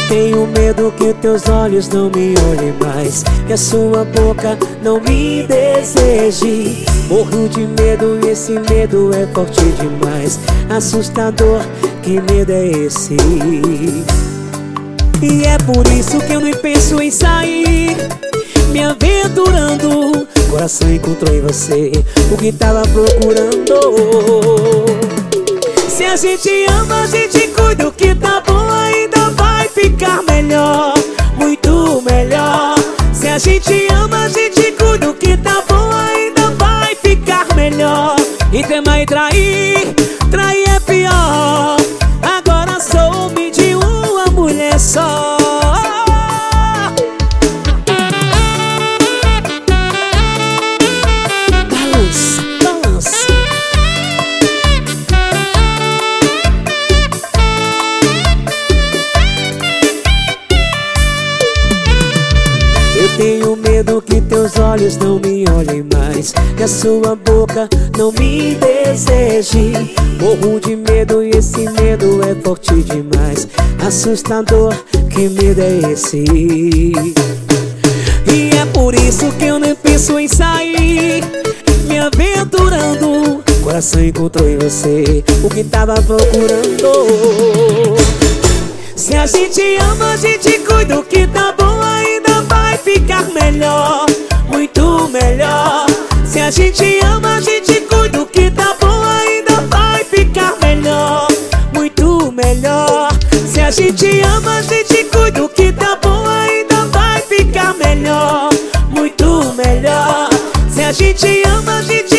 Tenho medo que teus olhos não me olhem mais, que a sua boca não me deseje. Morro de medo e esse medo é forte demais. Assustador, que medo é esse? E é por isso que eu nem penso em sair, me aventurando. Coração encontrou em você o que tava procurando. Se a gente ama, a gente cuida. O que tá bom ainda vai ficar melhor, muito melhor. Se a gente ama, a gente cuida. O que tá bom ainda vai ficar melhor. E temar e trair, trair é pior. Agora soube de uma mulher só. Balança, balança. Eu tenho medo que teus olhos não me olhem mais, que a sua boca não me deseje. Morro de medo e esse medo é forte demais. Assustador, que medo é esse? E é por isso que eu nem penso em sair, me aventurando. Coração encontrou em você o que tava procurando. Se a gente ama, a gente cuida. O que tá bom ainda vai ficar melhor, muito melhor. Se a gente ama, a gente cuida. O que tá bom ainda vai ficar melhor, muito melhor. Se a gente ama, a gente cuida. O que tá bom ainda vai ficar melhor, muito melhor. Se a gente ama, a gente